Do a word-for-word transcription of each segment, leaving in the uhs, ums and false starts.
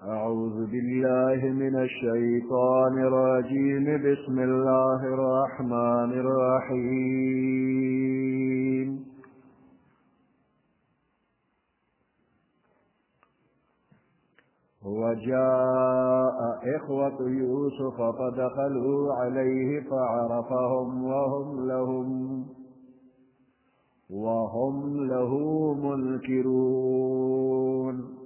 أعوذ بالله من الشيطان الرجيم. بسم الله الرحمن الرحيم. وجاء إخوة يوسف فدخلوا عليه فعرفهم وهم لهم وهم له منكرون.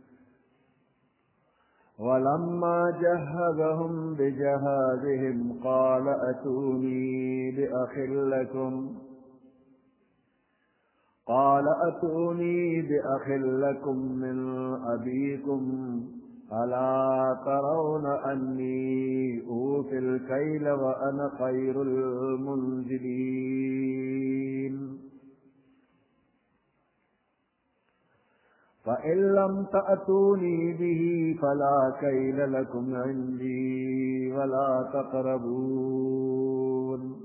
ولما جهزهم بجهازهم قال أتوني بأخ لكم قال أتوني بأخ لكم من أبيكم ألا ترون أني أوفي الكيل وأنا خير المنزلين. فإن لم تأتوني به فلا كيل لكم عندي ولا تقربون.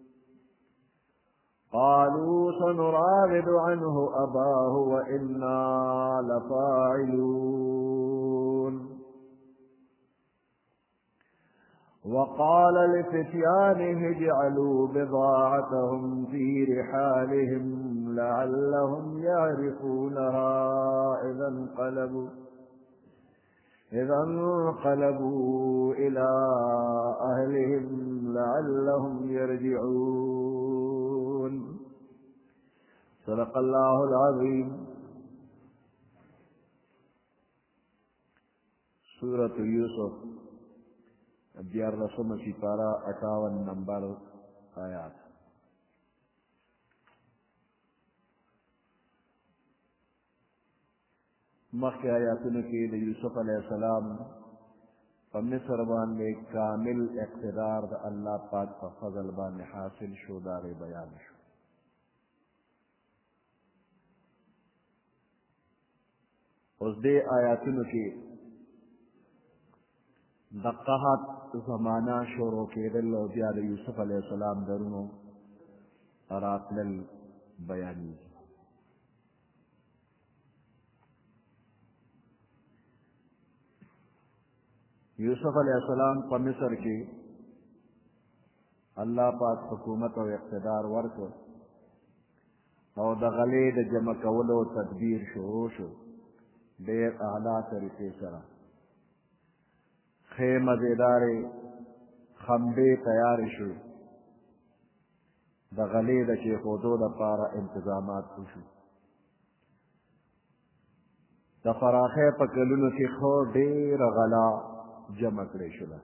قالوا سنراود عنه أباه وإنا لفاعلون. وقال لفتيانه اجعلوا بضاعتهم في رحالهم لعلهم يعرفونها إذا انقلبوا إذا انقلبوا إلى أهلهم لعلهم يرجعون. صدق الله العظيم. سورة یوسف گیارہویں سپارہ اٹھاون نمبر آیات. مخی آیاتوں کی یوسف علیہ السلام په مصر باندې کامل اقتدار د الله پاک په فضل باندې حاصل شو، دا غي بیان شو. اوس دې آیاتونو کې د قحط زمانہ شروع کېدل او بیا د یوسف علیه السلام درونو راتلل بیانېږي. یوسف علیہ السلام په مصر کې الله پاک حکومت او اقتدار ورکړ او د غلې د جمع کولو تدبیر شروع شو ډېر اعلی طریقې سره. ښې مزېدارې خمبې تیارې شوې، د غلې د کېښودو لپاره انتظامات وشو. د فراخۍ په کلونو کې خو ډېره غلا جمع کړې شوله.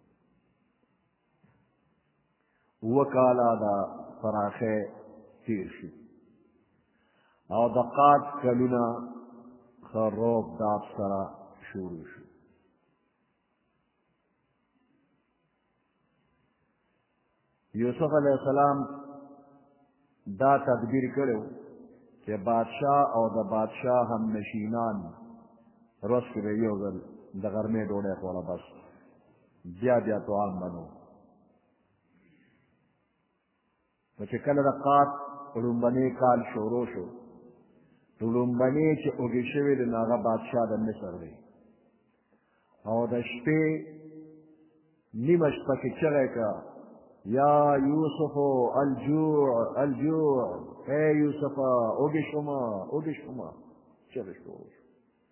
اووه کاله د فراخۍ تېر شو او د قات کلونه ښه روب داب سره شروع شو. یوسف علیہ السلام دا تدبیر کړو چې بادشاہ او د بادشاہ هم نشینان ورځ کې به یو ځل د غرمې ډوډۍ خوړه، بس بیا بیا طعام بنو. نو چې کله د قات لومبنی کال شروع شو، لومبنی چې اوږې شوې د هغه بادشاہ د مصر دی او د شپې نیمه شپه کې چغې کړه یا یوسف الجوع الجوع، اے یوسف اوږې شومه اوږې شومه، چغې شروع شو.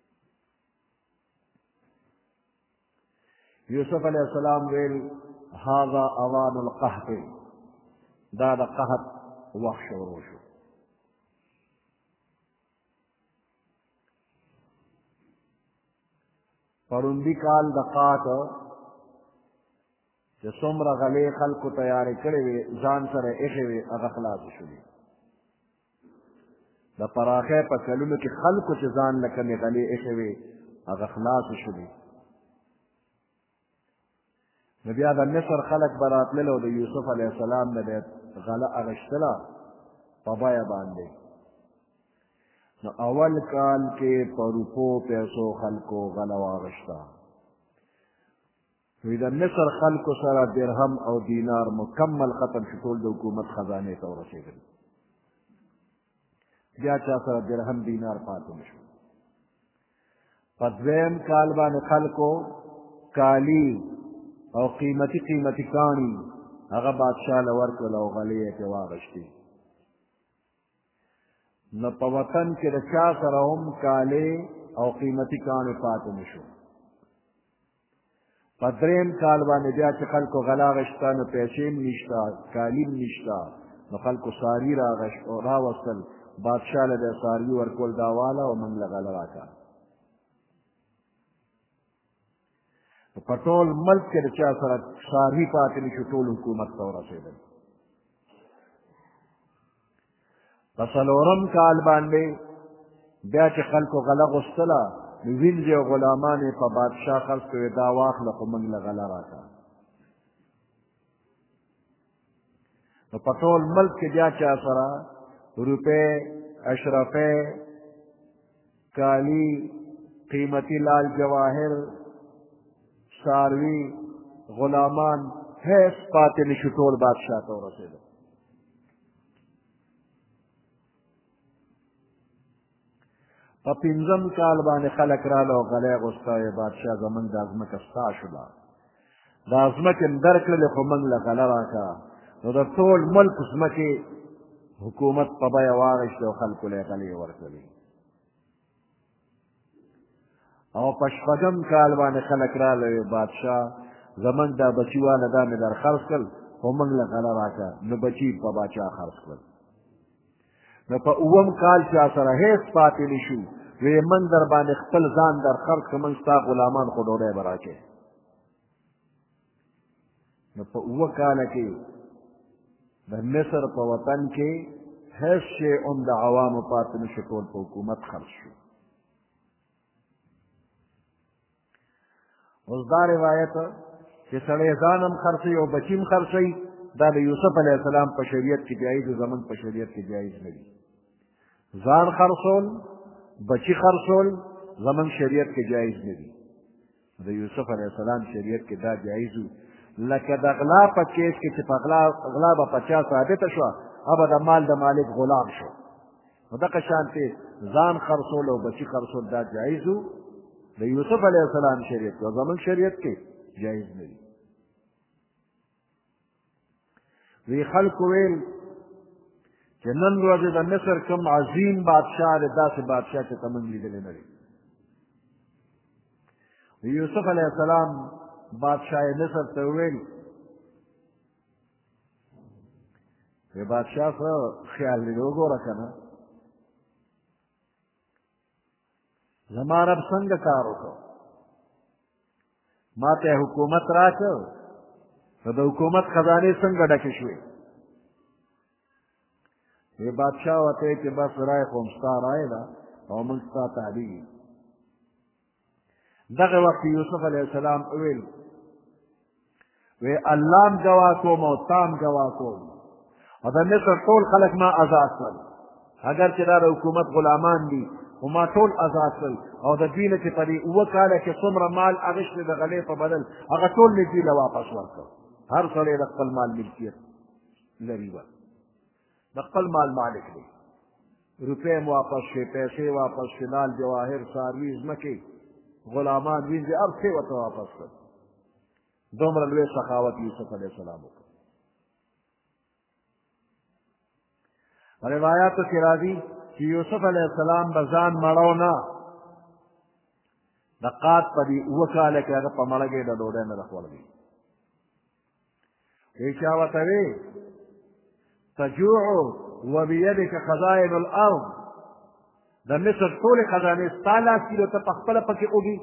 یوسف علیہ السلام ویل هذا اوان القحط، دا د قحط وخت شروع شو. پروندی کال د قحط چې څومره غلې خلکو تیارې کړې وې ځان سره ایښې وې هغه خلاصې شولې. د پراخۍ په کلونو کې خلکو چې ځان له کمې غلې ایښې وې هغه خلاصې شولې. نو بیا د مصر خلک به راتلل او د یوسف علیه السلام نه به غله اخیستله په بیه باندې. نو اول کال کې په روپو پیسو خلکو غله واغشته. وی د مصر خلکو سره درهم او دینار مکمل ختم شو، ټول د حکومت خزانې ته ورسېدل. بیا چا سره درهم دینار پاتې نه شو. په دویم کال باندې خلکو کالي او قیمتي قیمتي کاڼي هغه بادشاه له ورکړل او غلې یې پرې واغېستې. نو په وطن کې د چا سره هم کالي او قیمتي کاڼي پاتې نه شو. په درېیم کال باندې بیا چې خلکو غلا غشته نو پیسې هم نشته، کالي هم نشته، نو خلکو ساري راوستل، بادشاه له د ساري ورکول دا واله او موږ له غله راکړه. په ټول ملک کې د چا سره ساري پاتې نه شو، ټول حکومت ته ورسېدل. په څلورم کال باندې بیا چې خلکو غله غوښتله نو وینځې او غلامان یې په بادشاه خرڅ کړې، دا واخله خو موږ له غله راکړه. نو په ټول ملک کې بیا چا سره روپۍ، اشرفۍ، کالي، قیمتي لال جواهر، څاروي، غلامان هیڅ پاتې نه شو، ټول بادشاه ته ورسېدل. په پنځم کال باندې خلک راله او غلی یې غوښته، یې بادشاه زموږ دا ځمکه ستا شوله، دا ځمکې م درکړلې خو موږ له غله راکړه. نو د ټول ملک ځمکې حکومت په بیه واخېستې او خلکو له یې غلې ورکړلې. او په شپږم کال باندې خلک راله وی بادشاه زموږ دا بچي واله دا مې در خرڅ کړل خو موږ له غله راکړه، نو بچي په باچا خرڅ کړل. نو په اووم کال چا سره هېڅ پاتې نه شو، وی من در باندې خپل ځان در خرڅ کړه، موږ ستا غلامان خو ډوډۍ به راکړې. نو په اووه کاله کې د مصر په وطن کې هیڅ شی هم د عوامو پاتې نه شو، ټول په حکومت خرڅ شو. اوس دا روایت چې سړی ځان هم خرڅوي او بچي هم خرڅوي، دا د یوسف علیه السلام په شریعت کې جایز و، زموږ په شریعت کې جایز نه دي. ځان خرڅول، بچي خرڅول زموږ شریعت کې جایز نه دي. د یوسف علیه السلام شریعت کې دا جایز و. لکه د غلا په کیس کې چې په غلا به په چا ثابته شوه، هغه به د مال د مالک غلام شو. نو دغه شانتې ځان خرڅول او بچي خرڅول دا جایز و د یوسف علیه السلام شریعت کې، او زموږ شریعت کې جایز نه دي. وی خلکو ویل چې نن ورځې د مصر کوم عظیم بادشاه دی، داسې بادشاه چې ته موږ لیدلی نه دی. یوسف علیه السلام بادشاه مصر ته وویل وی بادشاه څه خیال دی وګوره که نه، زما رب څنګه کار وکړ، ما ته حکومت راکړ، نو د حکومت خزانې څنګه ډکې شوې؟ وی بادشاه ورته وایي چې بس رایې خو هم ستا رایې ده او موږ ستا تابع یو. دغه وخت یوسف علیه السلام وویل وی الله هم ګواه کوم او تا هم ګواه کوم، او د مصر ټول خلک ما ازاد کړل، اگر چې دا د حکومت غلامان دي خو ما ټول ازاد کړل، او د دوی نه چې په دې اووه کاله کې څومره مال اخیستی د غلې په بدل، هغه ټول مې دوی له واپس ورکړ. هر سړی د خپل مال ملکیت لري، به د خپل مال مالک دی. روپۍ م واپس شوې، پیسې واپس شوې، لال جواهر، څاروي، ځمکې، غلامان، وینځې، هر څه ورته واپس کړ. دومره لوی سخاوت یوسف علیه السلام وکړ. روایاتو کې راځي چې یوسف علیه السلام به ځان مړو نه، د قات په دې اووه کاله کې هغه په مړګۍ د ډوډۍ نه ده خوړلې. وی چا ورته وی تجوع وبیدک خزائن الارض، د مصر ټولې خزانې ستا لاس کې ته په خپله پکې اوږي.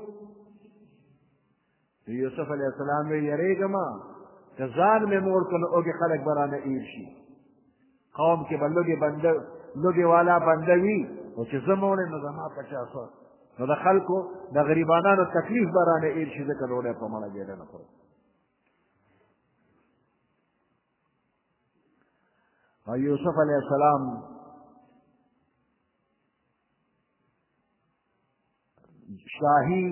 یوسف علیه السلام وی یریږمه که ځان مې موړ کړو نو اوږې خلک به رانه ایر شي، قوم کې به لوږې بنده لوږې والا بنده وي، او چې زه موړې نو زما په چا څه، نو د خلکو د غریبانانو تکلیف به رانه ایر شي، ځکه ډوډۍ په مړه ګېډه نه خورم. او یوسف علیه السلام شاهي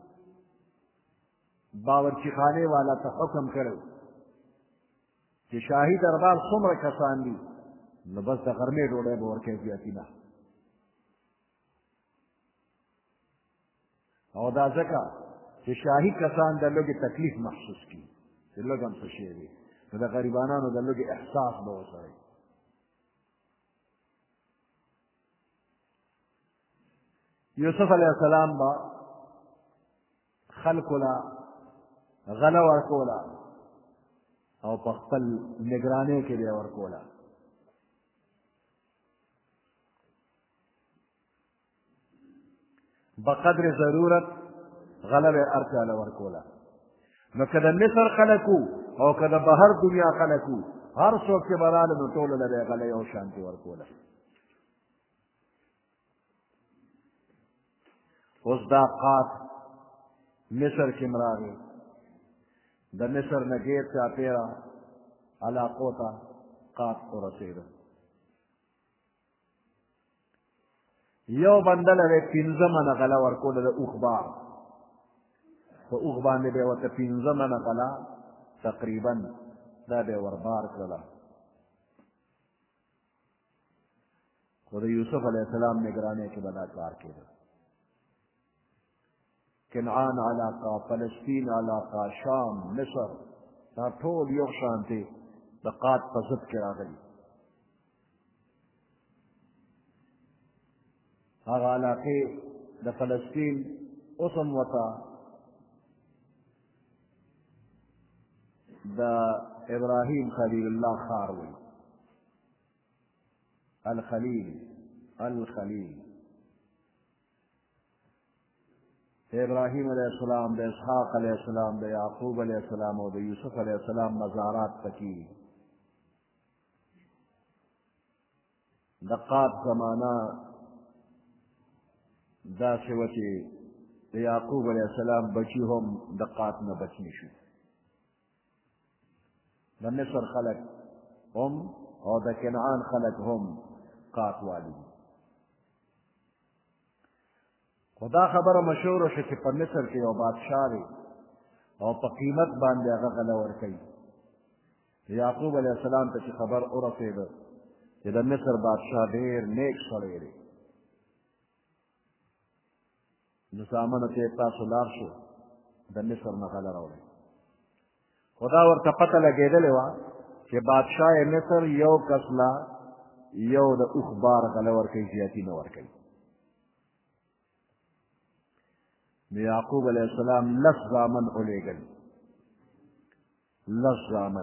باورچی خانې والا ته حکم کړی چې شاهي دربار څومره کسان دي، نو بس د غرمې ډوډۍ به ورکوي، زیاتي نه. او دا ځکه چې شاهي کسان د لږې تکلیف محسوس کړي چې لږ هم څه شی دی نو د غریبانانو د لږې احساس به ورسره وي. یوسف علیه السلام به خلکو له غله ورکوله او په خپل نګرانۍ کې به یې ورکوله. بقدر ضرورت غله به هر چا له ورکوله. نو که د مصر خلک وو او که د بهر دنیا خلک وو هر څوک چې به راله نو ټولو له به یې غله یو شانتې ورکوله. اوس دا قات مصر کې م راغی د مصر نه ډېر چاپېره علاقو ته قات ورسېده. یو بنده له به پنځه منه غله ورکوله د اوښ بار په اوښ باندې به یې ورته پنځه منه غله تقریبا دا به یې وربار کړله. خو د یوسف علیه السلام نګرانۍ کې به دا کار کېده. کنعان علاقه، فلسطین علاقه، شام، مصر دا ټول یو شانتې د قات په ضد کې راغلي. هغه علاقې د فلسطین اوس هم ورته د ابراهیم خلیل الله ښار وایي. الخلیل الخلیل د ابراهیم علیه السلام، د اسحاق علیه السلام، د یعقوب علیه السلام او د یوسف علیه السلام مزارات پکې. د قات زمانه داسې وه چې د یعقوب علیه السلام بچي هم د قات نه بچ نه شو. د مصر خلک هم او د کنعان خلک هم قات والي دي. خو دا خبره مشهوره شوه چې په مصر کې یو بادشاه دی او په قیمت باندې هغه غله ورکوي. یعقوب علیه السلام ته چې خبر ورسېده چې د مصر بادشاه ډېر نیک سړی دی نو زامنو ته یې تاسو لاړ شو د مصر نه غله راوړئ. خو دا ورته پته لګېدلې وه چې بادشاه مصر یو کس له یو د اوښ بار غله ورکوي، زیاتي نه ورکوي. نو یعقوب علیه السلام لس زامن ولېږل، لس زامن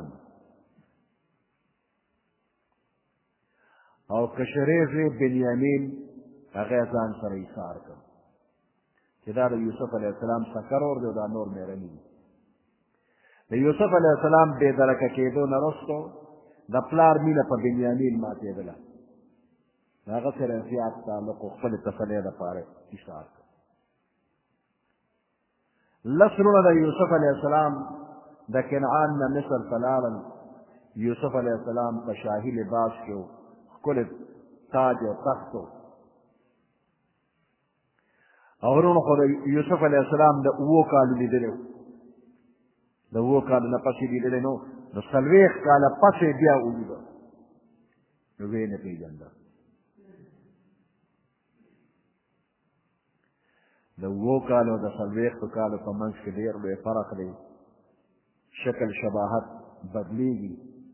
او کشرې زوی بنیامین هغه ځان سره ایثار کړ چې دا د یوسف علیه السلام سکر ور دی او دا نور مېرني دي. د یوسف علیه السلام بې درکه کېدو نه وروستو د پلار مینه په بنیامین ماتېدله. هغه سره زیات تعلق و خپلې تسلۍ دپاره ایثار کړ. لس وروڼه د یوسف علیه السلام د کنعان نه مصر ته لاړل. یوسف علیه السلام په شاهي لباس کې و، ښکلی تاج او تخت و. او وروڼو خو د یوسف علیه السلام د اوو کالو لیدلی و، د اوو کالو نه پسې لیدلی نو نو څلوېښت کاله پسې بیا ولیده نو ویې نه پېژنده. د اوو کالو او د څلوېښتو کالو په منځ کې ډېر لوی فرق دی. شکل شباهت بدلیږي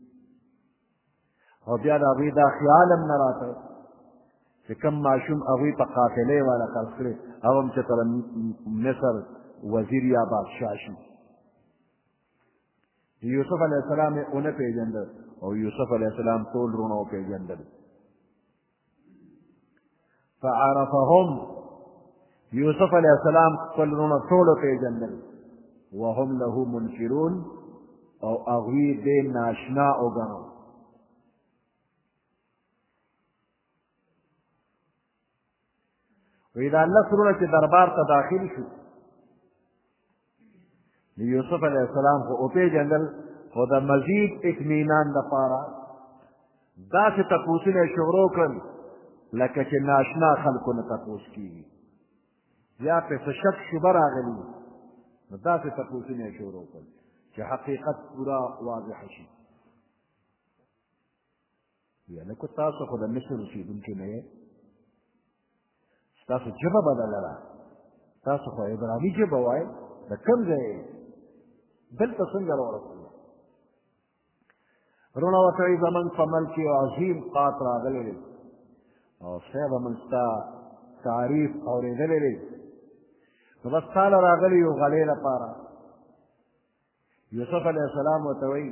او بیا د هغوی دا خیال هم نه راته چې کوم ماشوم هغوی په قافلې والا خرڅ کړي هغه هم چې کله مصر وزیر یا بادشاه شي. یوسف علیه السلام یې ونه پېژنده او یوسف علیه السلام ټول وروڼه وپېژندل. فعرفهم یوسف علیه السلام خپل وروڼه ټول وپېژندل. وهم له منکرون او هغوی دې ناشنا وګڼو. وی دا لس وروڼه چې دربار ته داخل شو د یوسف علیه السلام خو وپېژندل، خو د مزید اطمینان دپاره داسې تپوسونه یې شروع کړل لکه چې ناشنا خلکو نه تپوس کېږي، یا پرې څه شک شبه راغلي نو داسې تپوسونه یې شروع کړل چې حقیقت پوره واضح شي. ویې لکه تاسو خو د مصر اوسېدونکي نه یې، ستاسو ژبه بدله ده، تاسو خو عبراني ژبه وایئ د کوم ځای دلته څنګه راورسېدل وروڼه ورته وایي زموږ په ملک یو عظیم قات راغلی دی او صاحبه موږ ستا تعریف اورېدلی دی نو بس تاله راغلی یو غلې لپاره یوسف علیه السلام ورته وایي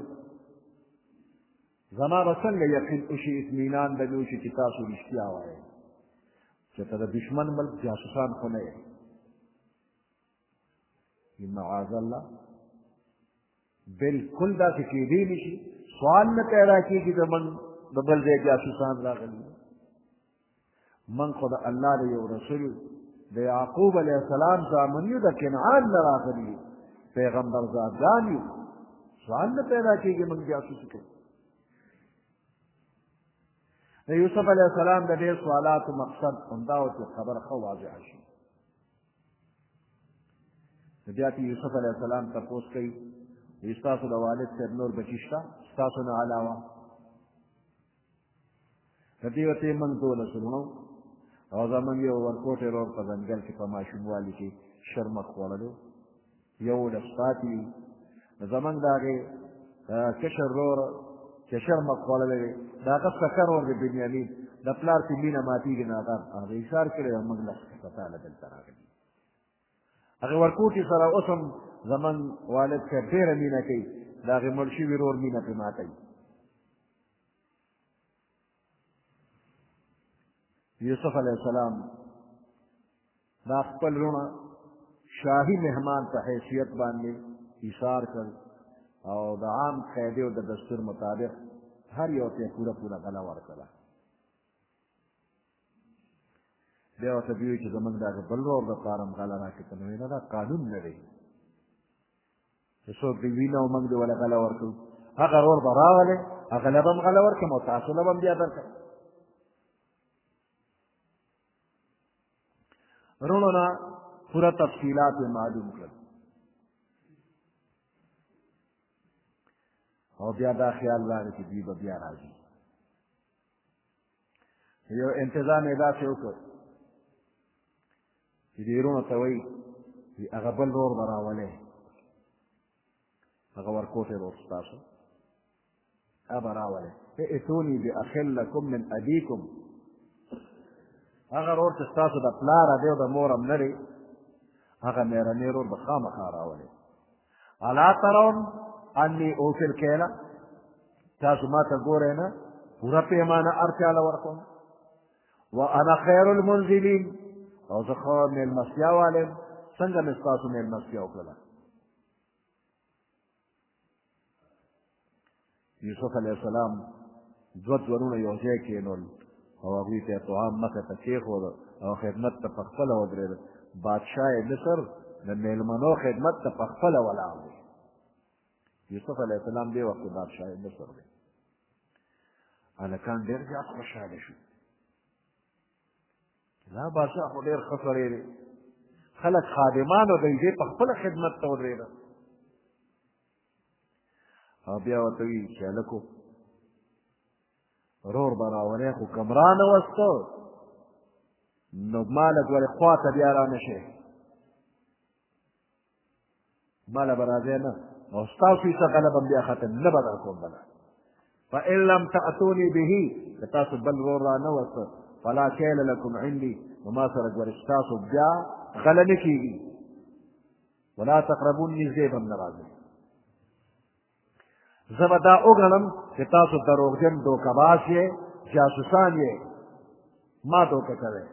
زما به څنګه یقین وشي اطمینان به مې وشي چې تاسو رښتیا وایئ چې ته د دشمن ملک جاسوسان خو نه یې معاذ الله بالکل داسې کېدی نه شي سوال نه پیدا کېږي زموږ د بل ځای جاسوسان راغلي من خو د الله د یو رسول د یعقوب علیه السلام زامن یو د کنعان نه راغلي پیغمبر زادګان یو سوال نه پیدا کېږي موږ جاسوسي کوو د یوسف علیه السلام د ډېر سوالاتو مقصد همدا و چې خبره ښه واضحه شي نو بیا چې یوسف علیه السلام تپوس کوي وایي ستاسو د والد صاحب نور بچي شته ستاسو نه علاوه د دې ورته یې موږ دولس وروڼه او زموږ یو ورکوټی رور په ځنګل کې په ماشوموالي کې شرمک خوړلو یولس پاتې وي نو زموږ د هغې کشر رور چې شرمک خوړلی دی د هغه سکر ور د بنیامین د پلار چې مینه ماتېږي نو هغه هغه ایثار کړی او موږ له هسپتاله دلته راغلي هغې ورکوټي سره اوس هم زموږ والد صاحب ډېره مینه کوي د هغې مړ شوي رور مینه پرې ماتوي یوسف علیه السلام دا خپل رونه شاهي مهمان په حیثیت باندې ایثار کړ او د عام قاعدې او د دستور مطابق هر یو ته پوره پوره غله ورکړه بیا ورته ویل چې زموږ د هغه بل ورور دپاره هم غله راکړي که نو نه دا قانون نه دی چې څوک دې وینه او موږ دې وله غله ورکړو هغه ورور به راغلی هغه له به هم غله ورکړم او تاسو له به هم بیا درکړم وروڼو نه پوره تفصیلات یې معلوم کړل او بیا دا خیال راغی چې دوی به بیا راځي یو انتظام یې داسې وکړ چې دې وروڼو ته وایي هغه بل رور به راولئ هغه ورکوټی رور ستاسو هغه به راولئ ائتوني بأخ لکم من أبیکم هغه رور چې ستاسو د پلاره دی او د مور هم نه دی هغه مېرنی رور به خامخا راولئ الا ترون انی اوفي الکیله تاسو ما ته ګورئ نه پوره پیمانه هر چا له ورکوم وانا خیر المنزلین او زه ښه مېلمستیا والی یم څنګه مې ستاسو مېلمستیا وکړله یوسف علیه السلام دوه ځوانونه یو ځای کېنول او هغوی ته یې طعام مخې ته کېښود او خدمت ته په خپله ودرېده بادشاه مصر د مېلمنو خدمت ته په خپله ولاړ دی یوسف علیه السلام دې وخت کې بادشاه مصر دی هلکان ډېر زیات خوشحاله شو دا بادشاه خو ډېر ښه سړی دی خلک خادمانو دی دې په خپله خدمت ته ودرېده او بیا ورته وایي چې هلکو رور به راولئ خو که م رانهوسته نو ما لږ ولې خوا ته بیا را نه شئ ما له به راځئ نه او ستاسو یې څه غله به م بیا ختم نه به در کوم بله فإن لم تأتوني به که تاسو بل رور را نه وسته فلا کیل لکم عندي نو ما سره ګورې ستاسو بیا غله نه کېږي ولا تقربون نږدې به م نه راځئ زه به دا وګڼم چې تاسو دروغجن دوکهباز یې جاسوسان یې ما دوکه کوئ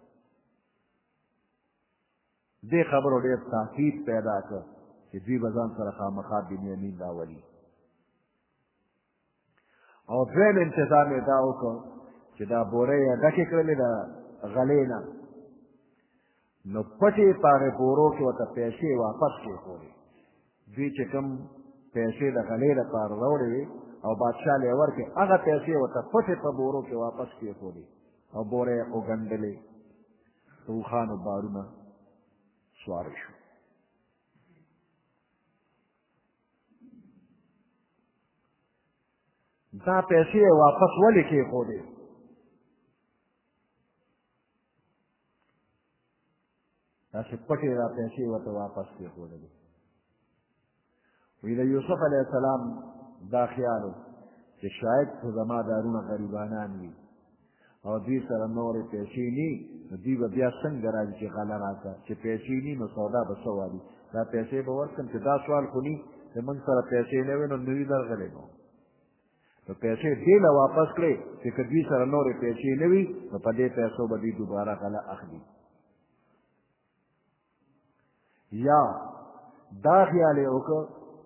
دې خبرو ډېر تاکید پیدا کړ چې دوی به ځان سره خامخا بنیامین راولي او دویم انتظام یې دا وکړ چې دا بورې یې ډکې کړلې د غلې نه نو پټې په هغې بورو کې ورته پیسې واپس کېښودې دوی چې کوم پیسې د غلې لپاره راوړې وې او بادشاه له یې ورکړې هغه پیسې ورته پټې په بورو کې واپس کېښودې او بورې یې وګنډلې د اوښانو بارونه سواره شو دا پیسې یې واپس ولې کېښودې داسې پټې را پیسې ورته واپس کېښودلې. وی د یوسف علیه السلام دا خیال و چې شاید خو زما دارونه غریبانان وي او دوی سره نورې پیسې ني، نو دوی به بیا څنګه راځي چې غله راکړه، چې پیسې ني نو سودا به څه والي، دا پیسې به ورکړم چې دا سوال خو ني چې موږ سره پیسې نه وي نو نوي درغلی نو نو پیسې دې له واپس کړې چې که دوی سره نورې پیسې نه وي نو په دې پیسو به دوی دوباره غله اخلي. یا دا خیال یې وکړ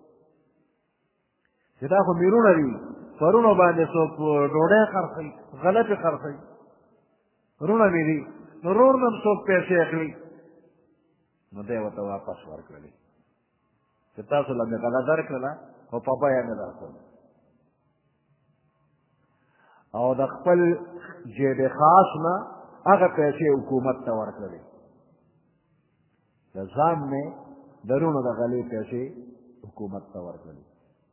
چې دا خو میرونه دي، پرونو باندې څوک ډوډۍ خرڅوي، غله پې خرڅوي، رونه مې دي، نو رور نه هم څوک پیسې اخلي، نو دی ورته واپس ورکړلې چې تاسو له مې غله درکړله خو په بیه مې درکړل. او د خپل جیب خاص نه هغه پیسې حکومت ته ورکړلې، د ځان مې د رونو د غلې پیسې حکومت ته ورکړلې.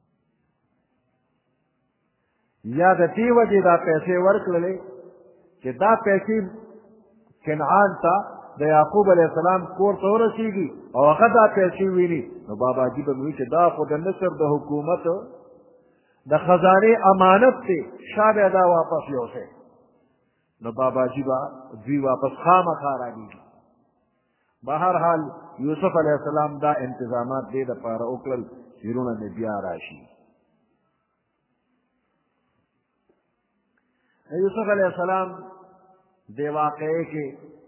یا د دې وجې دا پیسې ورکړلې چې دا پیسې کنعان ته د یعقوب علیه السلام کور ته ورسېږي او هغه دا پیسې ویني، نو باباجي به وایي چې دا خو د مصر د حکومت د خزانې امانت دی، شا بیا دا واپس یوسئ، نو باباجي به دوی واپس خامخا رالیږي. بهرحال یوسف علیه السلام دا انتظامات دې دپاره وکړل چې رونه مې بیا راشي. یوسف علیہ السلام دے واقعے کے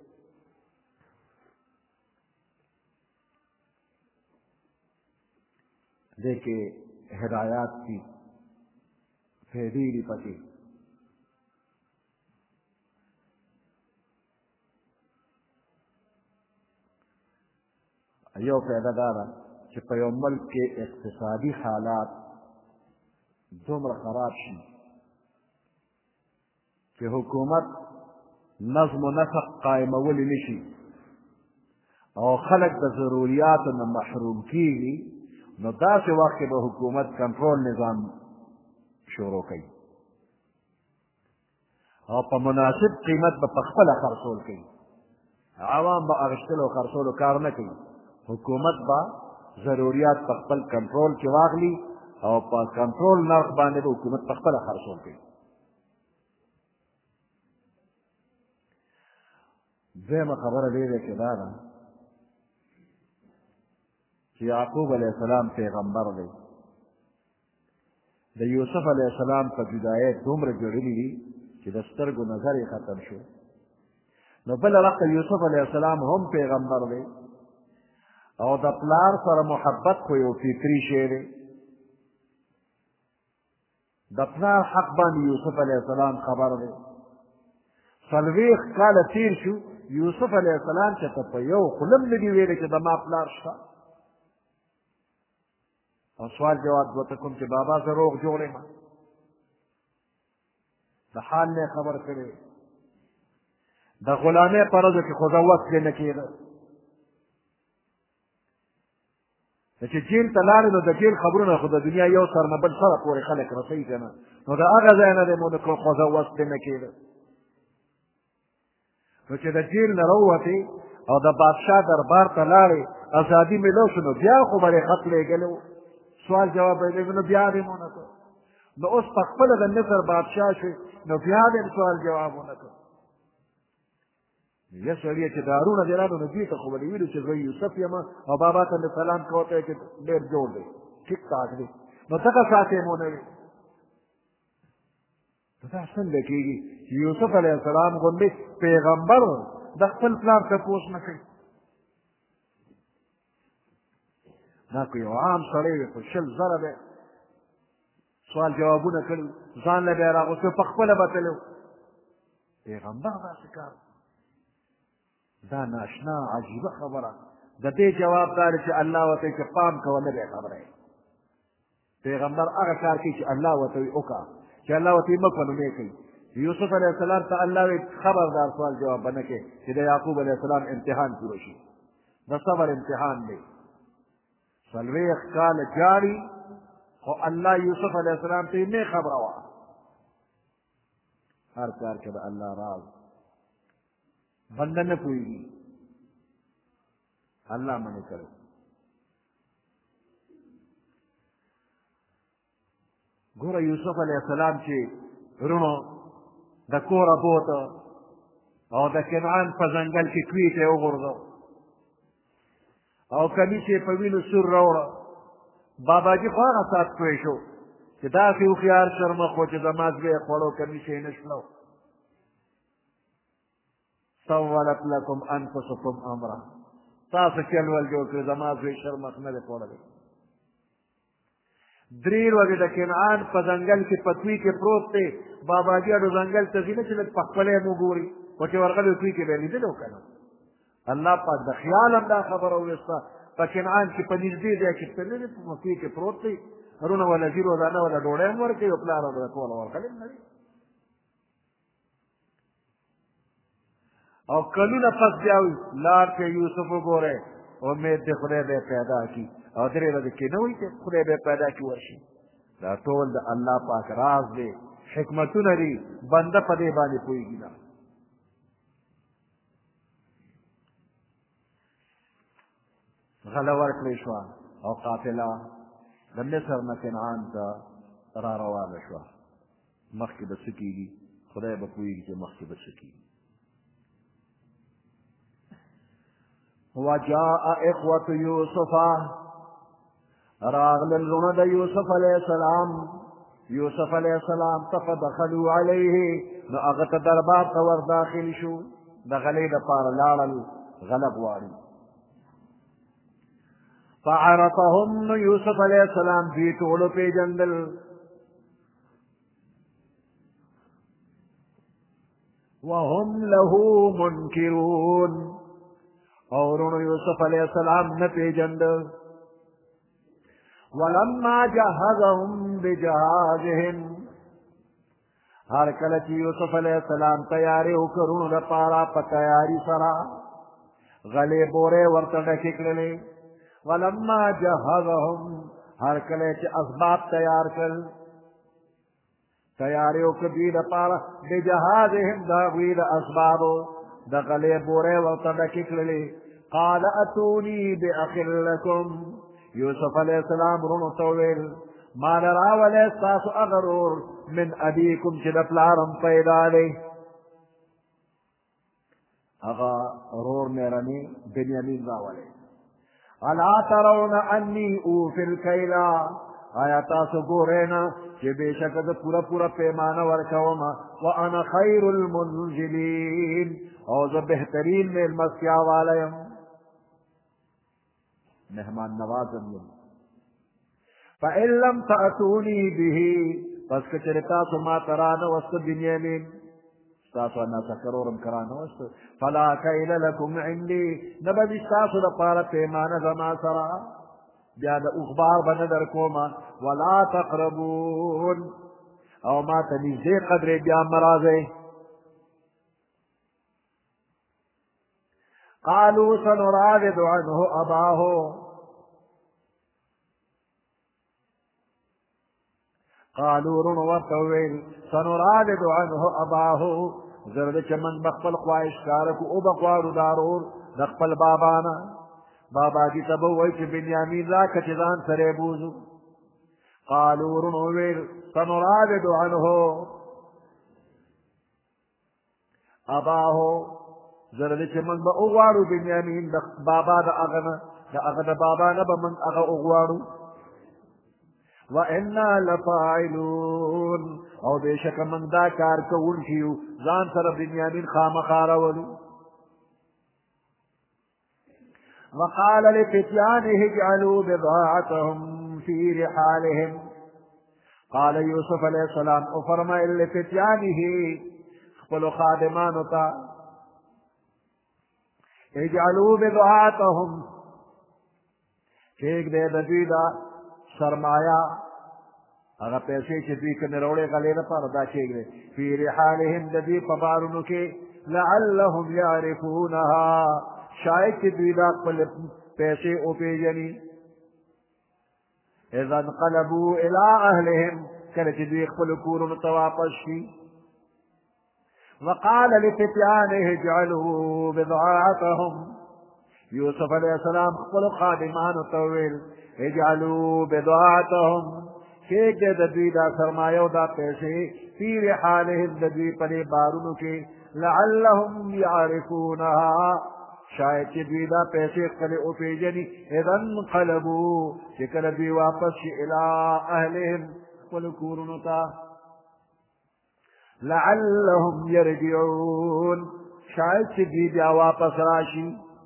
دے کے ہدایات کی فیدیری پتی یو فیدہ دارا کہ په یو ملک کے اقتصادی حالات دومره خراب شي چې حکومت نظم و نسق قائمولی نشي او خلک د ضروریاتو نه محروم کیږي، نو داسې وخت کې به حکومت کنټرول نظام شروع کوي او په مناسب قیمت به په خپله خرڅول کوي. عوام به اخیستلو او خرڅولو کار نه کوي، حکومت به ضروریات په خپل کنټرول کې واخلي او په کنټرول نرخ باندې به حکومت په خپله خرڅول کوي. دویمه خبره ډېره کې دا ده چې یعقوب علیه السلام پیغمبر دی، د یوسف علیه السلام په جدایۍ دومره جوړلي دي چې د سترګو نظر یې ختم شو. نو بله رقم یوسف علیه السلام هم پیغمبر دی او د پلار سره محبت خو یو فطري شی دی، د پلار حق باندې یوسف علیه السلام خبر دی. څلوېښت کاله تېر شو، یوسف علیه السلام چې ته په یو خولم نه دي ویلی چې زما پلار شته، او سوال جواب ورته کوم چې بابا زه روغ جوړ یم، د حال نه خبر کړی، د غلامۍ په ورځو کې خو زه وس پرې نه کېده، چې جیل ته لاړې نو د جیل خبرونه خو د دنیا یو سر نه بل سره پورې خلک رسوي که نه، نو د هغه ځای نه دی مو خو زه وس پرې نه کېده. نو چې د جیل نه راووتې او د بادشاه دربار ته لاړې، ازادي میلو شو، نو بیا خو به یې خط لېږلی و، سوال جواب به یې لېږه، نو بیا دې ونه کړ، نو اوس په خپله د مصر بادشاه شوې، نو بیا دې سوال جواب ونه کړ. یو سړی چې دارونه دې راغلو، نو دوی ته خو به دې ویلو چې زه یوسف یم او بابا ته مې سلام کوه ته یې چې ډېر جوړ دی، ټیک ټاک دی، نو دغه ساعت یې مو نه وي. دا څنګه کېږي چې یوسف علیه السلام غوندې پیغمبر د خپل پلار تپوس نه کوي؟ دا که یو عام سړی وي خو شل زره به سوال جوابونه کړي، ځان له به یې راغوستی، په خپله به تللی و. پیغمبر داسې کار، دا ناشنا عجیبه خبره. د دې جواب دا دی چې الله ورته وایي چې پام کوه نه دی خبره یې. پیغمبر هغه کار کوي چې الله ورته وایي وکړه، چې الله ورته یې مه کوه نو نه یې کوي. یوسف علیه السلام ته الله وایي خبردار سوال جواب به نه کوې چې د یعقوب علیه السلام امتحان پوره شي، د صبر امتحان دی. څلوېښت کاله جاري، خو الله یوسف علیه السلام ته یې نه خبره وه. هر کار کې د الله راز بنده نه پوهېږي. الله منې کړی. ګوره یوسف علیه السلام چې رونو د کوره بوته او د کنعان په ځنګل کې کوي ته یې وغورځو او کمیس یې په وینو سور راوړه. باباجي خو هغه ساعت پوه شو چې داسې هوښیار شرمښ و چې زما زوی یې خوړو کمیس یې نه شلو. سولت لکم انفسکم امره، تاسو چل ول جوړ کړي، زما زوی شرمښ نه دی خوړلی. درې ورځې د کنعان په ځنګل کې په کوي کې پروت دی. باباجي اډو ځنګل ته ځي نه چې لږ په خپله یې وګوري، خو چې ورغلی کوي کې به یې لیدلی و که نه. الله پاک د خیال هم دا خبره وویسته په کنعان کې په نږدې ځای کې ته نه دی، په کوي کې پروت دی. رونه وله ځي روزانه وله ډوډۍ هم ورکوي او پلار به ټوله ورغلی هم نه دی. او کلونه پس بیا وي لار چې یوسف وګورئ امید دی خدای به یې پیدا کړي او درې ورځې کې نه وایي چې خدای به یې پیدا کړي ورشي. دا ټول د الله پاک راز دی، حکمتونه دي، بنده په دې باندې پوهېږي نه. غله ورکړې شوه او قافله د مصر نه کنعان ته را روانه شوه. مخکې به څه کېږي خدای به پوهېږي چې مخکې به څه کېږي. وجاء اخوة يوسف، راغلل رونه د یوسف علیه السلام یوسف علیه السلام ته فدخلوا علیه، نو هغه ته دربار ته ور داخل شو، د غلې دپاره لاړل، غله غواړي. فعرفهم، نو یوسف علیه السلام دوی ټولو پېژندل. وهم له منکرون، او رونو یوسف علیہ السلام نه پیژند. ولما جهزهم بجهازهم، هر کله چې یوسف علیہ السلام تیاری وکړ رونو دپاره په تیاري سره غلې بورې ورته ډکې کړلې. ولما جهزهم، هر کله چې اسباب تیار کړل تیاری وکړ دوی دپاره بجهازهم د هغوی د اسبابو د غلې بورې ورته ډکې کړلې. قال اتوني باخ لكم، یوسف علیہ السلام رونو ته وویل ما له راولی ستاسو هغه رور من ابیکم چې د پلارم پیدا دی. هغه رور مېرمې بنیامین راولی. الا ترون انی اوفي الکیلا، آیا تاسو ګورئ نه چې بېشکه زه پوره پوره پیمانه ورکوم. وانا خیر المنزلین، او زه بهترین میلمستیا والی یم، مهمان نوازم یم. فإن لم تأتوني به، پس که چېرې تاسو ما ته رانوسته بنیامین، ستاسو ناسکرورم که رانوسته، فلا کیل لکم عندي، نه به وي ستاسو دپاره پیمانه زما سره، بیا د اخبار به نه در کومه. ولا تقربون، او ما ته نږدې قدرې بیا مه راځئ. قالوا سنراود عنه أباه، قالوا رونو ورته وویل سنراود عنه أباه، زر د چې موږ به خپل خواهش کاره کړو او به غواړو دا رور د خپل بابا نه. باباجي ته به ووایي چې بنیامین راکړه چې ځان سره یې بوځو. قالوا رونو وویل سنراود عنه أباه، زره دې چې موږ به وغواړو بنیامین د بابا د هغه نه، د هغه د بابا نه به موږ هغه وغواړو. وإنا لفاعلون، او بېشکه موږ دا کار کوونکي یو، ځان سره بنیامین خامخا راولو. وقال لفتيانه اجعلوا بضاعتهم في رحالهم، قال یوسف علیہ السلام او فرمایل لفتيانه خپلو خادمانو ته اجعلوا بضاعتهم، کېږدئ د دوی دا سرمایه، هغه پیسې چې دوی کومې راوړې غلې لپاره دا کېږدئ فی رحالهم، د دوی په بارونو کې لعلهم یعرفونها، شاید چې دوی دا خپل پیسې وپېژني. اذا انقلبوا الى اهلهم، کله چې دوی خپلو کورونو ته واپس شي. وقال لفتيانه اجعلوا بضاعتهم، یوسف علیہ السلام خپل خادمانو ته وویل اجعلوا بضاعتهم کېږدئ د دوی دا سرمایه او دا پیسې فی رحالهم د دوی په دې بارونو کې لعلهم یعرفونها شاید چې دوی دا پیسې خپلې وپېژني اذا انقلبوا چې کله دوی واپس شي الی اهلهم خپلو کورونو ته لعلهم یرجعون شاید چې دوی بیا واپس راشي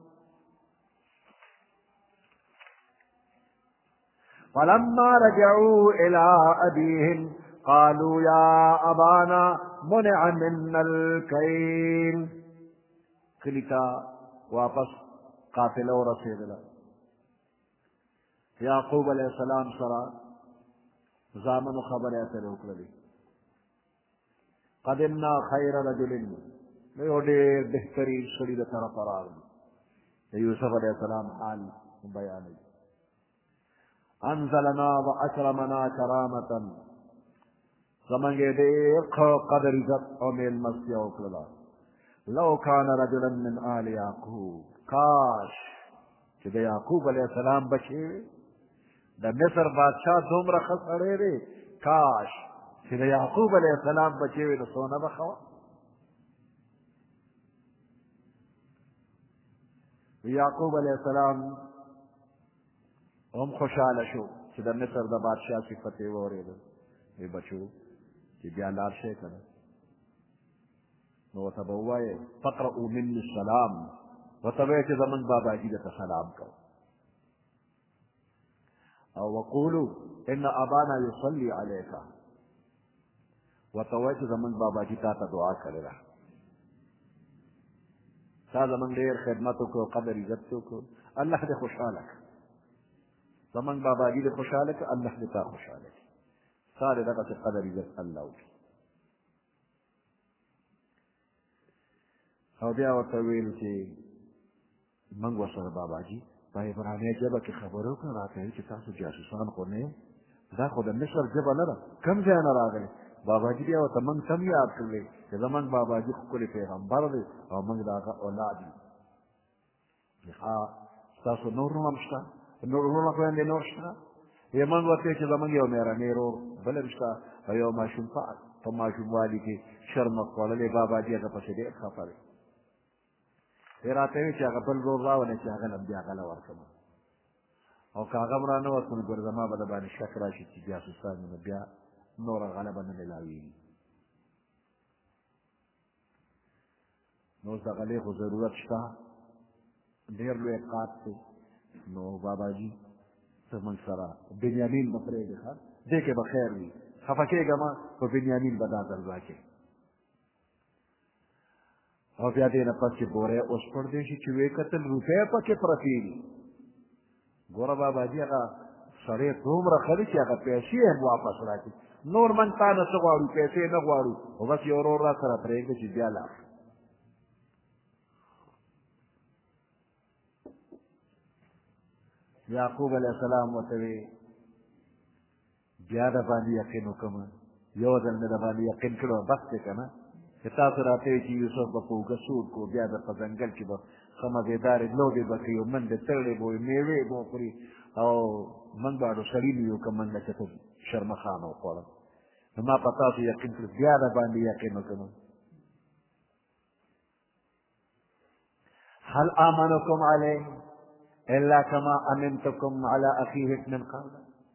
فلما رجعوا إلى أبيهم قالوا يا أبانا منع منا الكيل کلیتا واپس قافله ورسېدله یعقوب علیہ السلام سره زامنو خبرې اترې وکړلې قدمنا خیر رجل یو ډېر بهترین سړي د طرفه راغلي د یوسف علیہ السلام حال بیانوي انزلنا واکرمنا کرامة زمونږ یې ډېر قدر عزت او میلمستیا وکړله لو كان رجلا من آل یعقوب کاش چې د یعقوب علیه السلام بچی وي د مصر بادشاه دومره ښه سړی دی کاش چې د یعقوب علیه السلام بچی وي نو څونه به ښه وه یعقوب علیه السلام هم خوشحاله شو چې د مصر د بادشاه صفت یې واورېده وی بچو چې بیا لاړ شئ که نه نو ورته به ووایې فقرؤوا مني السلام ورته به یې چې زمونږ باباجي درته سلام کو او وقولوا ان ابانا یصلي علیک ورته ووایې چې زمونږ باباجي تا ته دعا کړې ده تا زمونږ ډېر خدمت وکړو قدر عزت وکړو الله دې خوشحاله کړه زمونږ باباجي دې خوشحاله کړه الله دې تا خوشحاله کړي ستا دې دغسې قدر عزت الله وکړي او بیا ورته ویل چې موږ ورسره باباجي په عبرانۍ ژبه کې خبرې وکړه راته ویل چې تاسو جاسوسان خو نه دا خو د مصر ژبه نه ده کوم ځای نه راغلې باباجي بیا ورته موږ سم یاد کړلې چې زموږ باباجي ښکلی پیغمبر دی او موږ د هغه اولاد یو ستاسو نور نوم هم شته نور وروڼه خویندې نور شته یې موږ ورته چې زموږ یو مېرنی ورور بل هم شته او یو ماشوم په ماشوموالي کې شرمه خوړلې باباجي هغه پسې ډېر خفه دی یې راته ویل چې هغه بل ورور راولې چې هغه له بیا غله ورکړم او که هغه م رانه ورکړو نو ګوره زما به د باندې شک راشي چې جاسوسان نو بیا نوره غله به نه میلاوېږي نو اوس د غلې خو ضرورت شته ډېر لوی قات دی نو باباجي زموږ سره بنیامین به پرېږدي ښه دې کې به خیر وي خفه کېږه مه په بنیامین به دا ځل راکړې او بیا دې نه پس چې بوری اوس پړدی شي چې ویې کتل روپۍ پکې پرتې دي ګوره باباجي هغه سړی دومره ښه دی چې هغه پیسې هم واپس راکړي نور من تا نه څه غواړو پیسې نه غواړو خو بس یو ورور را سره پرېږده چې بیا لاړ یعقوب علیه السلام ورته وی بیا د باندې یقین وکړم یو ځل مې د باندې یقین کړو بس دی که نه چې تاسو راته وایي چې یوسف به په اوږه سور کړو بیا به په ځنګل کې به ښه مزېدارې لوبې به کوي او منډې تړلې به وي مېوې به وخوري او موږ به اړو سړي نه یو که منډه چې ته شرمخانه وخوړم نو ما په تاسو یقین کړو بیا د باندې یقین وکړم هل آمنکم علیه الا کما امنتکم علی اخیه من قبل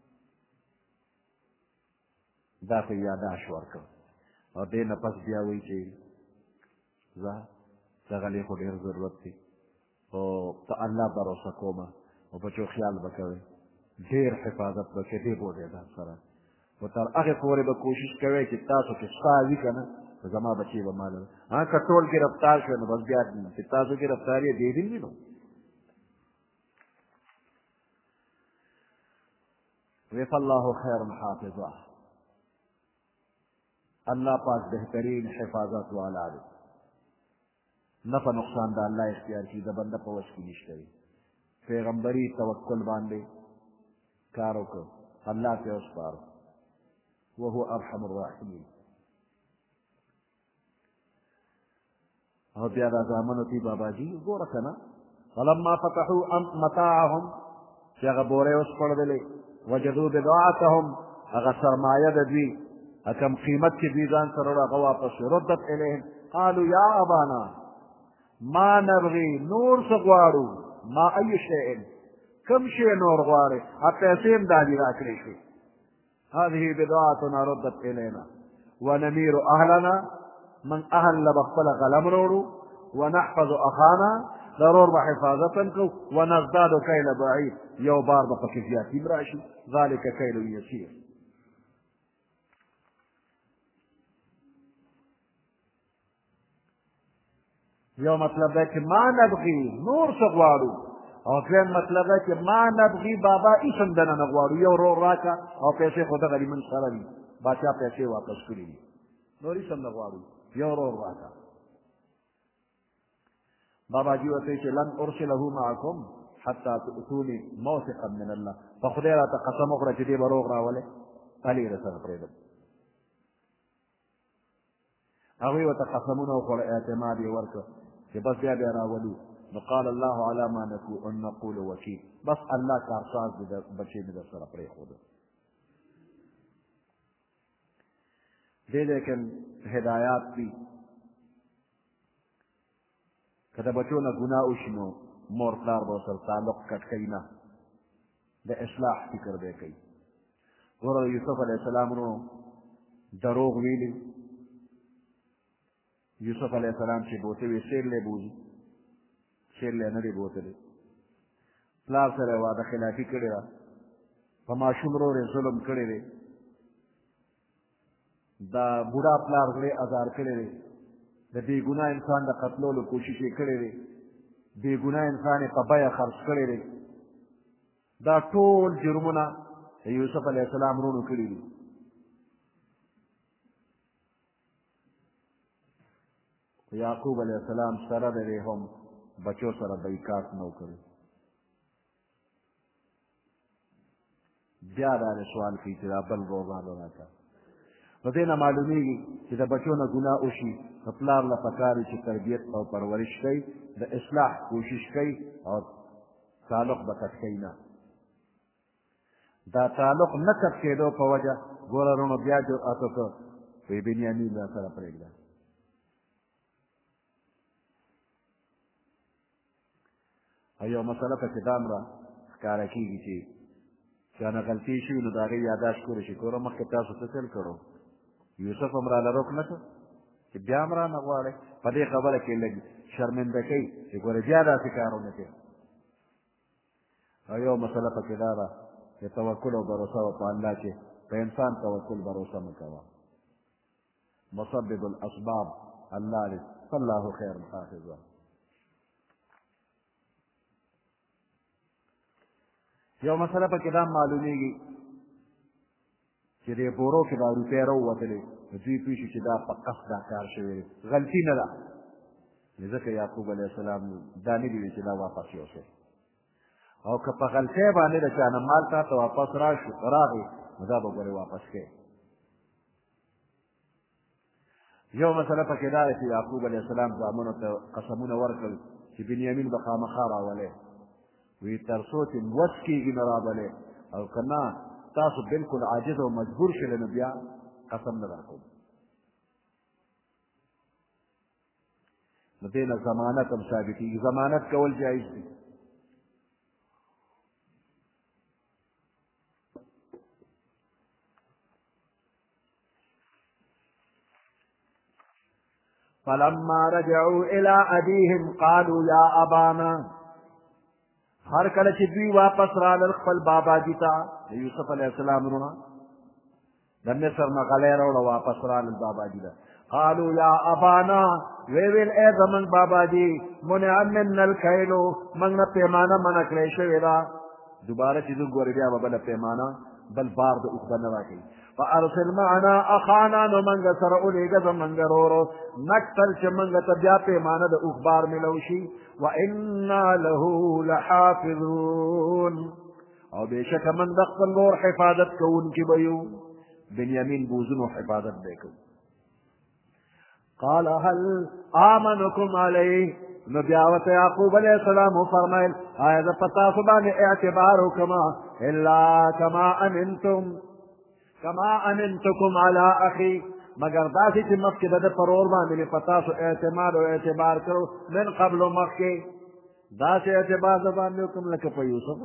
دا ته یاداش ورکړم او دې نه پس بیا وایي چې زه دغه لې خو ډېر ضرورت دی او په الله بروسه کومه او بچو خیال به کوئ ډېر حفاظت به کوې دې بوډۍ ځان سره خو تر هغې پورې به کوشش کوئ چې تاسو کې ستا وي که نه زما بچې به ماله ها که ټول ګرفتار شوی نو بس بیا چې تاسو ګرفتار یې دې دین وي نو وی فالله خیر حافظه اللہ پاک بہترین حفاظت والا دی نفع نقصان دا اللہ اختیار کی دا بندہ پا وش کی نشته دی پیغمبری توکل باندے کارو کو اللہ پہ اسپارو وهو ارحم الراحمین او بیا دا زامنو تی بابا جی گورا کنا فلما فتحوا متاعهم چې هغه بورې وسپړلې وجدوا بضاعتهم هغه سرمایه د دوی کم قیمت کې دوی ځان سره هغه واپس ردت الیهم قالوا یا ابانا ما نبغي نور څه غواړو ما ای شیء کم شی نور غواړې پیسې هم دادي راکړې شوې هذه بضاعتنا ردت الینا ونمير اهلنا من اهل لبخفل غلم روړو ونحفظ اخانا ضرور بحفاظة کو ونزداد كيل بعيد یو بار بپکې زیاتیم راشي ذلك كيل يسير یو مطلب ده چې ما نبغي نور څه غواړو او دویم مطلب ده چې ما نبغي بابا هیڅ هم دنه نه غواړو یو رور راکړه او پیسې خو دغه من سره دي باچا پیسې واپس کړي دي نور هیڅ هم نه غواړو یو رور راکړه بابا جی ورته چې لن ارسله معکم حتى تؤتوني موثقا من الله فخدای راته قسم وکړه چې دې به روغ راولې علي رسره پرېږدم هغوی ورته قسمونه وخوړه اعتماد یې ورکړه چې بس بیا بیا راولو نو قال الله على ما نقول وکیل بس الله کارساز دې بچې مې در سره پرېښوده دې لیکن هدایات دي که د بچو نه ګناه وشي نو مور پلار به ورسره تعلق کټ کوي نه د اصلاح فکر به کوي ګوره د یوسف علیه السلام ورونو دروغ ویلي یوسف علیه السلام چې بوته وي سیر لی بوځي سیر لی نه دی بوتلی پلار سره یې وعده خلافي کړې ده په ماشوم ورور یې ظلم کړی دی دا بوډا پلار زړه ازار کړی دی د بې ګناه انسان د قتلولو کوشش یې کړی دی بې ګناه انسان یې په بیه خرڅ کړی دی دا ټول جرمونه د یوسف علیه السلام ورونو کړي دي یعقوب علیه السلام سره د دې هم بچو سره بیکاټ نه و کړی بیا دا سوال کوي چې دا بل روزانه راکړه نو دې نه معلومیږي چې د بچو نه ګناه وشي نو پلار له پکار وي چې تربیت او پرورش کوي د اصلاح کوشش کوي او تعلق به کټ کوي نه دا تعلق نه کټ کېدو په وجه ګوره وروڼو بیا جرأت وکړه وایي بنیامین را سره پرېږده او یو مسله پکې دا هم را ښکاره کېږي چې چانه غلطي شوي نو د هغې یاداشت کولی شي ګوره مخکې تاسو څه چل کړو یوسف هم راله روک نه کړ چې بیا هم رانه غواړئ په دې خبره کې لږ شرمنده کوي چې ګوره بیا داسې کارونه کوي او یو مسله پکې دا ده چې توکل او بروسه و په الله کې په انسان توکل بروسه مه کوه مسبب الاسباب الله دی فالله خیر حافظه یو مسله پکې دا معلومیږي چې دې بورو کې دا روپۍ راووتلې نو دوی پوه شي چې دا په قصد دا کار شوی دی غلطي نه ده ځکه یعقوب علیه السلام دا نه دي ویلي چې دا واپس یوسئ او که په غلطۍ باندې د چا نه مال تا ته واپس راشو راغی نو دا به ګورې واپس کوې یو مسله پکې دا ده چې یعقوب علیه السلام زامنو ته قسمونه ورکړل چې بنیامین به خامخا راولئ وی تر څو چې وس کېږي نه رابلې او که نه تاسو بلکل عاجز او مجبور شئ نو بیا قسم نه راکوم نو دې نه ضمانت هم ثابتېږي ضمانت کول جایز دي فلما رجعوا إلى أبيهم قالوا يا أبانا هر کله چې دوی واپس رالل خپل بابا جي ته د یوسف علیه السلام ورونه د مصر نه غلی راوړه واپس رالل بابا جي ته قالوا یا ابانا وی ویل ای زمونږ بابا جي منع منا الکیل موږ نه پیمانه منع کړې شوې ده دوباره چې دوی ګورې بیا به بله پیمانه بل بار د اوښ به نه راکوي فارسل معنا اخانا نو موږ سره ولېږه زموږ ورورو نکتل چې موږ ته بیا پیمانه د اوښ بار میلو شي وإنا له لحافظون او بشک من د خپل ورور حفاظت کوونکي به یو بنیامین بوزونو حفاظت به کوو قال هل آمنكم علیه न ब्यावत याकूब अलैहिस्सलाम फरमाइल आया द पता सुबान एतबार कमा इल्ला कमा अमिनतुम कमा अमिनतुकुम अला अखी मगर दासी ची मक्के द परोर बांधे पता सो एतमाद और एतबार करो min qablu मक्के दासी एतबार जबान हुक्म लक पे यूसुफ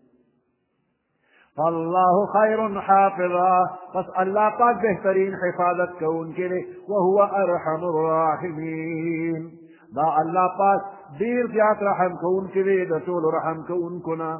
अल्लाह खैरुन हाफिज़ा बस अल्लाह पाक बेहतरीन हिफाजत को उनके लिए वहुव अरहमुर राहिमीन दा अल्लाह पाक दीर ज्यादा रहम को उनके लिए रसूल रहम को उनको ना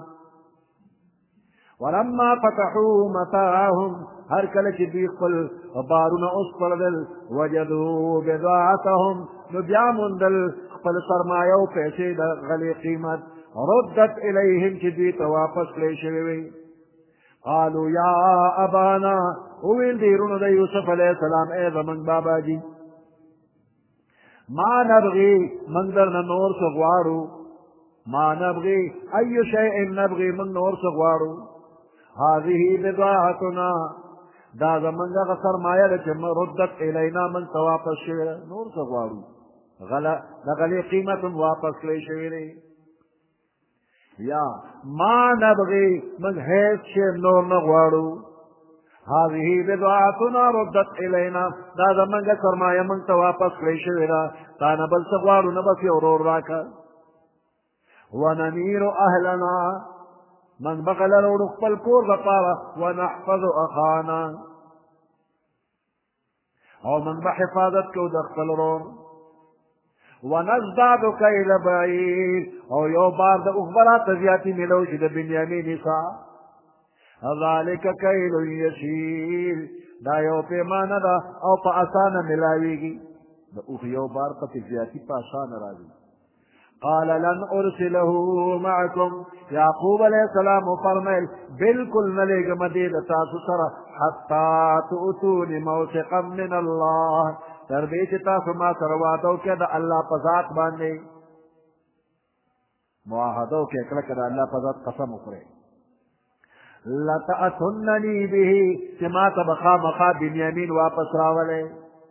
वलम्मा फतहू मताअहुम हर कल की बीकल बारून उस पर दिल वजदू बिदाअतहुम नुब्यामुंदल फल सरमायो पैसे गली कीमत रुद्दत इलैहिम की बीत वापस ले शवे قالوا या अबाना उविल दीरुन द यूसुफ अलैहिस्सलाम ए जमन बाबा जी मा नबगी मंदर न नोर सगवारू मा नबगी अय शैइन नबगी मन नोर सगवारू हाजिही बिदाअतुना दा जमन का सरमाया च रुद्दत इलैना मन वापस शवे नोर सगवारू गला गली कीमत वापस ले शवे या मा नबगी मन हैस शे नोर नगवाड़ू हाजिही बिदाअतुना रुद्दत इलैना दा जमन का सरमाया मन तो वापस ले शवेरा ताना बल सगवाड़ू न बस योर राका वनमीर अहलना मन बगल रोड पल कोर बपावा वनहफज़ अखाना और मन बहिफाजत को दखल रोड ونزداد كيل بعيد او يو بار د اخبارات تزياتي ملوش د بنيامين نساء ذلك كيل يسير دا يو پیمانه دا او په اسانه ملاويږي د اوخ یو بار په تزياتي په اسانه راځي قال لن ارسله معكم يعقوب عليه السلام فرمایل بالکل نلګ مدید تاسو سره حتا تؤتوني موثقا من الله تر دې چې تاسو ما سره وعده وکړه د الله په ذات باندې معاهده وکړه کله کله الله په ذات قسم وکړي لتأتونني به چې ما ته به خامخا بنیامین واپس راولئ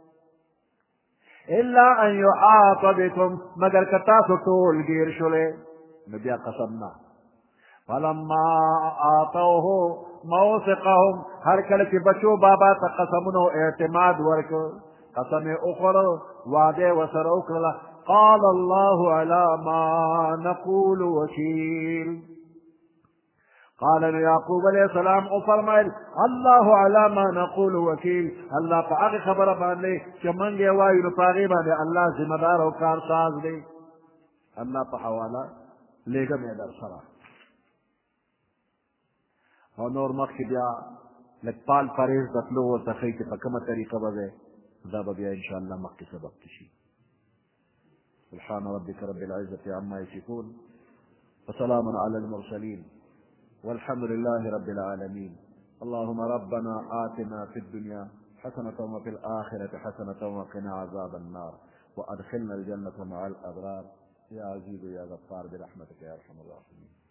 الا ان يحاط بكم مگر که تاسو ټول ګیر شولئ نو بیا قسم نه فلما آتوه موثقهم هر کله چې بچو بابا ته قسمونو اعتماد ورکړ قسم اخر وعده وسر اکرلا قال الله على ما نقول وكيل قال يعقوب عليه السلام فرمائل الله على ما نقول وكيل الله پاک خبر باندې چې منګي وایو پاغي باندې الله ذمہ دار او کار ساز دی الله په حواله لګم یې در سره او نور مخکې بیا لک پال پرهیز دتلو ورته ښیي چې په کومه طریقه به ذا بیا ان شاء الله مخکې سبب تشي سبحان ربك رب العزة عما يصفون وسلام على المرسلين والحمد لله رب العالمين اللهم ربنا آتنا في الدنيا حسنة وفي الآخرة حسنة وقنا عذاب النار وأدخلنا الجنة مع الأبرار يا عزيز يا غفار برحمتك يا أرحم الراحمين